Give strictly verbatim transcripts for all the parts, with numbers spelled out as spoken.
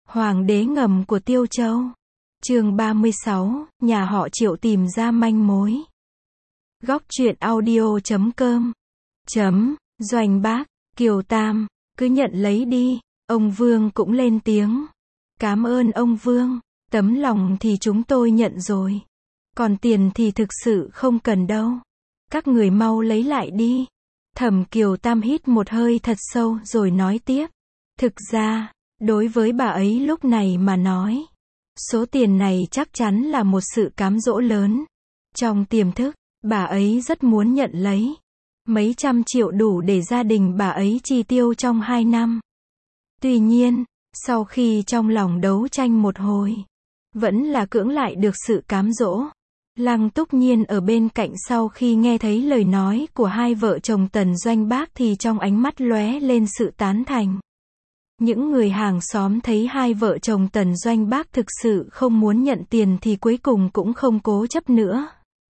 Hoàng đế ngầm của Tiêu Châu. Chương ba mươi sáu, nhà họ Triệu tìm ra manh mối. Góc truyện audio chấm com. Chấm, Doanh Bác, Kiều Tam, cứ nhận lấy đi. Ông Vương cũng lên tiếng. Cám ơn ông Vương, tấm lòng thì chúng tôi nhận rồi. Còn tiền thì thực sự không cần đâu. Các người mau lấy lại đi. Thẩm Kiều Tam hít một hơi thật sâu rồi nói tiếp. Thực ra, đối với bà ấy lúc này mà nói, số tiền này chắc chắn là một sự cám dỗ lớn. Trong tiềm thức, bà ấy rất muốn nhận lấy. Mấy trăm triệu đủ để gia đình bà ấy chi tiêu trong hai năm. Tuy nhiên, sau khi trong lòng đấu tranh một hồi, vẫn là cưỡng lại được sự cám dỗ. Lăng Túc Nhiên ở bên cạnh sau khi nghe thấy lời nói của hai vợ chồng Tần Doanh Bác thì trong ánh mắt lóe lên sự tán thành. Những người hàng xóm thấy hai vợ chồng Tần Doanh Bác thực sự không muốn nhận tiền thì cuối cùng cũng không cố chấp nữa.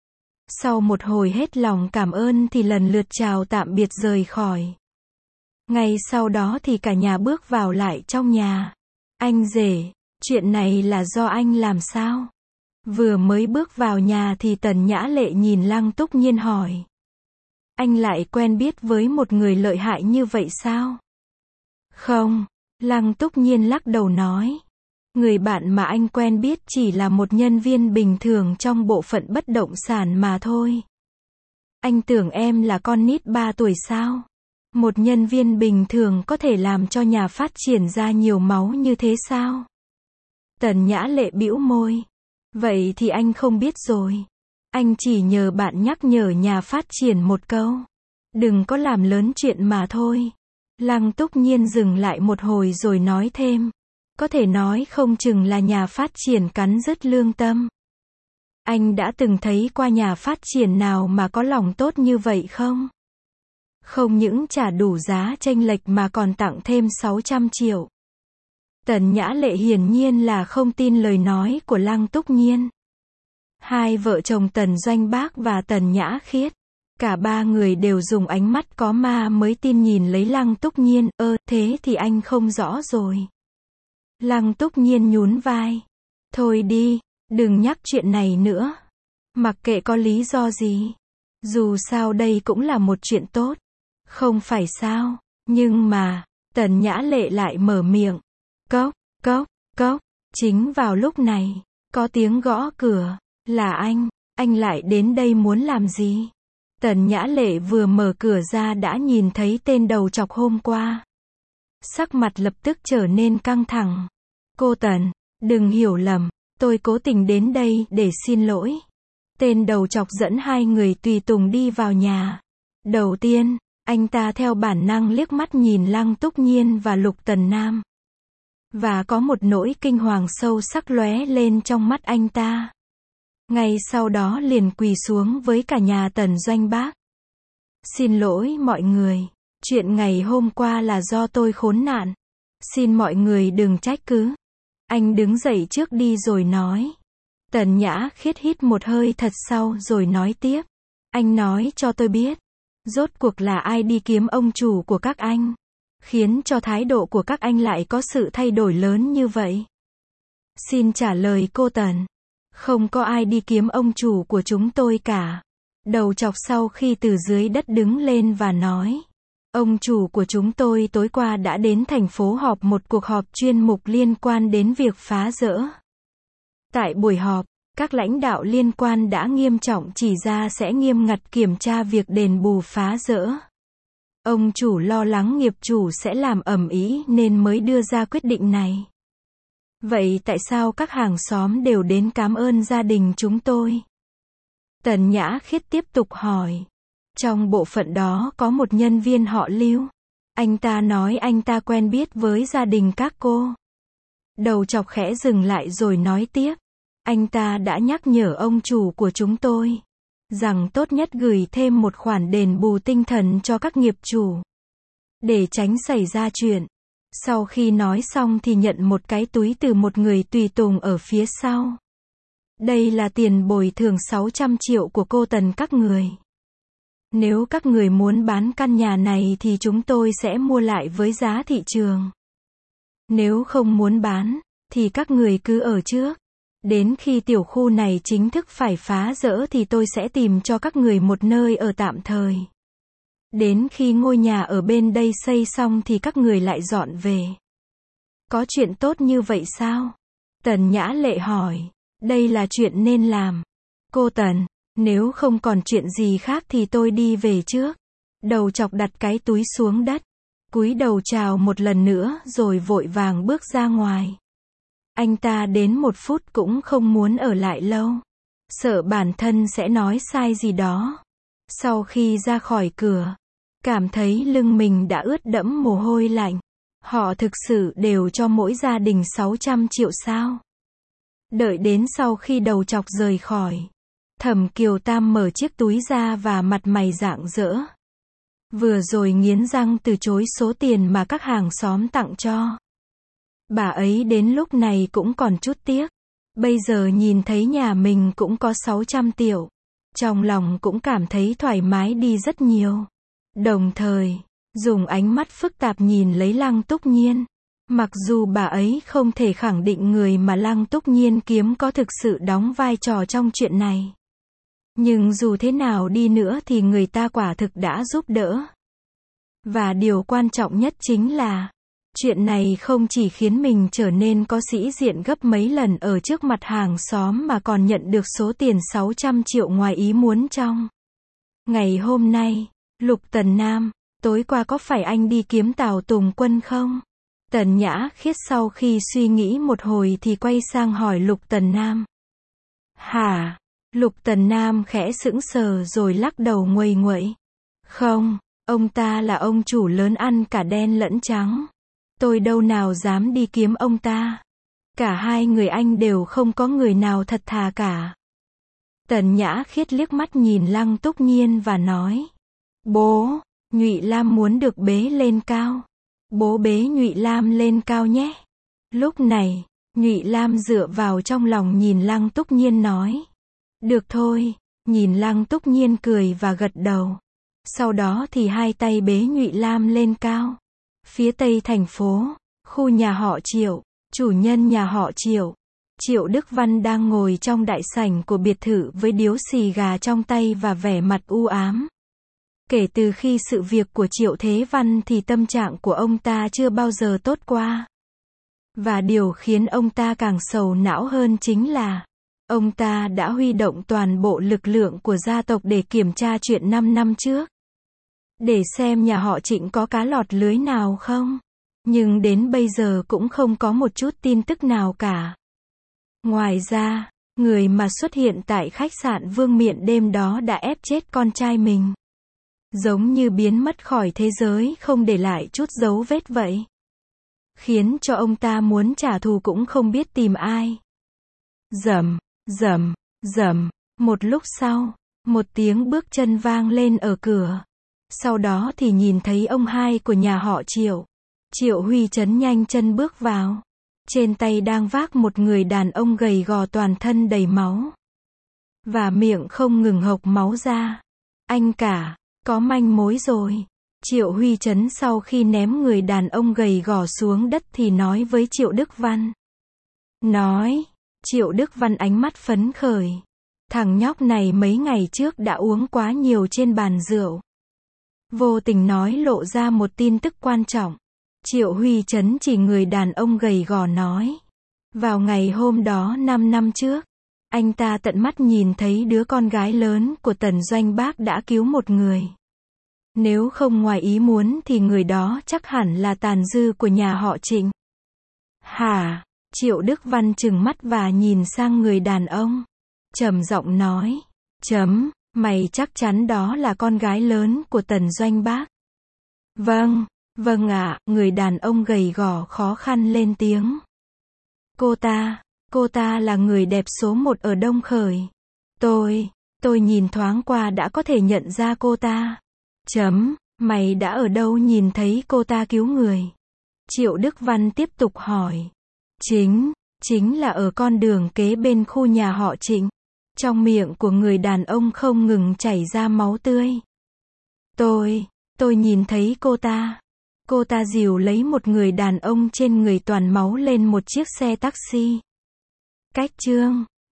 Sau một hồi hết lòng cảm ơn thì lần lượt chào tạm biệt rời khỏi. Ngay sau đó thì cả nhà bước vào lại trong nhà. Anh rể, chuyện này là do anh làm sao? Vừa mới bước vào nhà thì Tần Nhã Lệ nhìn Lăng Túc Nhiên hỏi. Anh lại quen biết với một người lợi hại như vậy sao? Không, Lăng Túc Nhiên lắc đầu nói. Người bạn mà anh quen biết chỉ là một nhân viên bình thường trong bộ phận bất động sản mà thôi. Anh tưởng em là con nít ba tuổi sao? Một nhân viên bình thường có thể làm cho nhà phát triển ra nhiều máu như thế sao? Tần Nhã Lệ bĩu môi. Vậy thì anh không biết rồi. Anh chỉ nhờ bạn nhắc nhở nhà phát triển một câu. Đừng có làm lớn chuyện mà thôi. Lăng Túc Nhiên dừng lại một hồi rồi nói thêm. Có thể nói không chừng là nhà phát triển cắn rứt lương tâm. Anh đã từng thấy qua nhà phát triển nào mà có lòng tốt như vậy không? Không những trả đủ giá chênh lệch mà còn tặng thêm sáu trăm triệu. Tần Nhã Lệ hiển nhiên là không tin lời nói của Lăng Túc Nhiên. Hai vợ chồng Tần Doanh Bác và Tần Nhã Khiết, cả ba người đều dùng ánh mắt có ma mới tin nhìn lấy Lăng Túc Nhiên. Ơ, thế thì anh không rõ rồi. Lăng Túc Nhiên nhún vai. Thôi đi, đừng nhắc chuyện này nữa. Mặc kệ có lý do gì. Dù sao đây cũng là một chuyện tốt. Không phải sao, nhưng mà, Tần Nhã Lệ lại mở miệng. Cốc, cốc, cốc, chính vào lúc này, có tiếng gõ cửa, là anh, anh lại đến đây muốn làm gì? Tần Nhã Lệ vừa mở cửa ra đã nhìn thấy tên đầu chọc hôm qua. Sắc mặt lập tức trở nên căng thẳng. Cô Tần, đừng hiểu lầm, tôi cố tình đến đây để xin lỗi. Tên đầu chọc dẫn hai người tùy tùng đi vào nhà. Đầu tiên, anh ta theo bản năng liếc mắt nhìn Lăng Túc Nhiên và Lục Tần Nam. Và có một nỗi kinh hoàng sâu sắc lóe lên trong mắt anh ta. Ngay sau đó liền quỳ xuống với cả nhà Tần Doanh Bác. Xin lỗi mọi người, chuyện ngày hôm qua là do tôi khốn nạn. Xin mọi người đừng trách cứ. Anh đứng dậy trước đi rồi nói. Tần Nhã Khiết hít một hơi thật sâu rồi nói tiếp. Anh nói cho tôi biết, rốt cuộc là ai đi kiếm ông chủ của các anh, khiến cho thái độ của các anh lại có sự thay đổi lớn như vậy? Xin trả lời cô Tần. Không có ai đi kiếm ông chủ của chúng tôi cả. Đầu chọc sau khi từ dưới đất đứng lên và nói. Ông chủ của chúng tôi tối qua đã đến thành phố họp một cuộc họp chuyên mục liên quan đến việc phá rỡ. Tại buổi họp, các lãnh đạo liên quan đã nghiêm trọng chỉ ra sẽ nghiêm ngặt kiểm tra việc đền bù phá rỡ. Ông chủ lo lắng nghiệp chủ sẽ làm ầm ĩ nên mới đưa ra quyết định này. Vậy tại sao các hàng xóm đều đến cảm ơn gia đình chúng tôi? Tần Nhã Khiết tiếp tục hỏi. Trong bộ phận đó có một nhân viên họ Lưu. Anh ta nói anh ta quen biết với gia đình các cô. Đầu chọc khẽ dừng lại rồi nói tiếp. Anh ta đã nhắc nhở ông chủ của chúng tôi rằng tốt nhất gửi thêm một khoản đền bù tinh thần cho các nghiệp chủ, để tránh xảy ra chuyện. Sau khi nói xong thì nhận một cái túi từ một người tùy tùng ở phía sau. Đây là tiền bồi thường sáu trăm triệu của cô Tần các người. Nếu các người muốn bán căn nhà này thì chúng tôi sẽ mua lại với giá thị trường. Nếu không muốn bán, thì các người cứ ở trước. Đến khi tiểu khu này chính thức phải phá dỡ thì tôi sẽ tìm cho các người một nơi ở tạm thời. Đến khi ngôi nhà ở bên đây xây xong thì các người lại dọn về. Có chuyện tốt như vậy sao? Tần Nhã Lệ hỏi. Đây là chuyện nên làm. Cô Tần, nếu không còn chuyện gì khác thì tôi đi về trước. Đầu chọc đặt cái túi xuống đất, cúi đầu chào một lần nữa rồi vội vàng bước ra ngoài. Anh ta đến một phút cũng không muốn ở lại lâu, sợ bản thân sẽ nói sai gì đó. Sau khi ra khỏi cửa, cảm thấy lưng mình đã ướt đẫm mồ hôi lạnh. Họ thực sự đều cho mỗi gia đình sáu trăm triệu sao? Đợi đến sau khi đầu chọc rời khỏi, Thẩm Kiều Tam mở chiếc túi ra và mặt mày rạng rỡ. Vừa rồi nghiến răng từ chối số tiền mà các hàng xóm tặng cho. Bà ấy đến lúc này cũng còn chút tiếc. Bây giờ nhìn thấy nhà mình cũng có sáu trăm triệu. Trong lòng cũng cảm thấy thoải mái đi rất nhiều. Đồng thời, dùng ánh mắt phức tạp nhìn lấy Lăng Túc Nhiên. Mặc dù bà ấy không thể khẳng định người mà Lăng Túc Nhiên kiếm có thực sự đóng vai trò trong chuyện này. Nhưng dù thế nào đi nữa thì người ta quả thực đã giúp đỡ. Và điều quan trọng nhất chính là, chuyện này không chỉ khiến mình trở nên có sĩ diện gấp mấy lần ở trước mặt hàng xóm mà còn nhận được số tiền sáu trăm triệu ngoài ý muốn trong. Ngày hôm nay, Lục Tần Nam, tối qua có phải anh đi kiếm Tào Tùng Quân không? Tần Nhã Khiết sau khi suy nghĩ một hồi thì quay sang hỏi Lục Tần Nam. Hả? Lục Tần Nam khẽ sững sờ rồi lắc đầu nguầy nguậy. Không, ông ta là ông chủ lớn ăn cả đen lẫn trắng. Tôi đâu nào dám đi kiếm ông ta. Cả hai người anh đều không có người nào thật thà cả. Tần Nhã Khiết liếc mắt nhìn Lăng Túc Nhiên và nói. Bố, Nhụy Lam muốn được bế lên cao. Bố bế Nhụy Lam lên cao nhé. Lúc này, Nhụy Lam dựa vào trong lòng nhìn Lăng Túc Nhiên nói. Được thôi, nhìn Lăng Túc Nhiên cười và gật đầu. Sau đó thì hai tay bế Nhụy Lam lên cao. Phía tây thành phố, khu nhà họ Triệu, chủ nhân nhà họ Triệu, Triệu Đức Văn đang ngồi trong đại sảnh của biệt thự với điếu xì gà trong tay và vẻ mặt u ám. Kể từ khi sự việc của Triệu Thế Văn thì tâm trạng của ông ta chưa bao giờ tốt qua. Và điều khiến ông ta càng sầu não hơn chính là, ông ta đã huy động toàn bộ lực lượng của gia tộc để kiểm tra chuyện năm năm trước. Để xem nhà họ Trịnh có cá lọt lưới nào không. Nhưng đến bây giờ cũng không có một chút tin tức nào cả. Ngoài ra, người mà xuất hiện tại khách sạn Vương Miện đêm đó đã ép chết con trai mình. Giống như biến mất khỏi thế giới không để lại chút dấu vết vậy. Khiến cho ông ta muốn trả thù cũng không biết tìm ai. Rầm, rầm, rầm. Một lúc sau, một tiếng bước chân vang lên ở cửa. Sau đó thì nhìn thấy ông hai của nhà họ Triệu. Triệu Huy Chấn nhanh chân bước vào. Trên tay đang vác một người đàn ông gầy gò toàn thân đầy máu. Và miệng không ngừng hộc máu ra. Anh cả, có manh mối rồi. Triệu Huy Chấn sau khi ném người đàn ông gầy gò xuống đất thì nói với Triệu Đức Văn. Nói, Triệu Đức Văn ánh mắt phấn khởi. Thằng nhóc này mấy ngày trước đã uống quá nhiều trên bàn rượu. Vô tình nói lộ ra một tin tức quan trọng. Triệu Huy Chấn chỉ người đàn ông gầy gò nói. Vào ngày hôm đó năm năm trước, anh ta tận mắt nhìn thấy đứa con gái lớn của Tần Doanh Bác đã cứu một người. Nếu không ngoài ý muốn thì người đó chắc hẳn là tàn dư của nhà họ Trịnh. Hả? Triệu Đức Văn trừng mắt và nhìn sang người đàn ông. Trầm giọng nói. Chấm, mày chắc chắn đó là con gái lớn của Tần Doanh Bác. Vâng, vâng ạ, người đàn ông gầy gò khó khăn lên tiếng. Cô ta, cô ta là người đẹp số một ở Đông Khởi. Tôi, tôi nhìn thoáng qua đã có thể nhận ra cô ta. Chấm, mày đã ở đâu nhìn thấy cô ta cứu người? Triệu Đức Văn tiếp tục hỏi. Chính, chính là ở con đường kế bên khu nhà họ Trịnh. Trong miệng của người đàn ông không ngừng chảy ra máu tươi. Tôi, tôi nhìn thấy cô ta. Cô ta dìu lấy một người đàn ông trên người toàn máu lên một chiếc xe taxi. Cách chương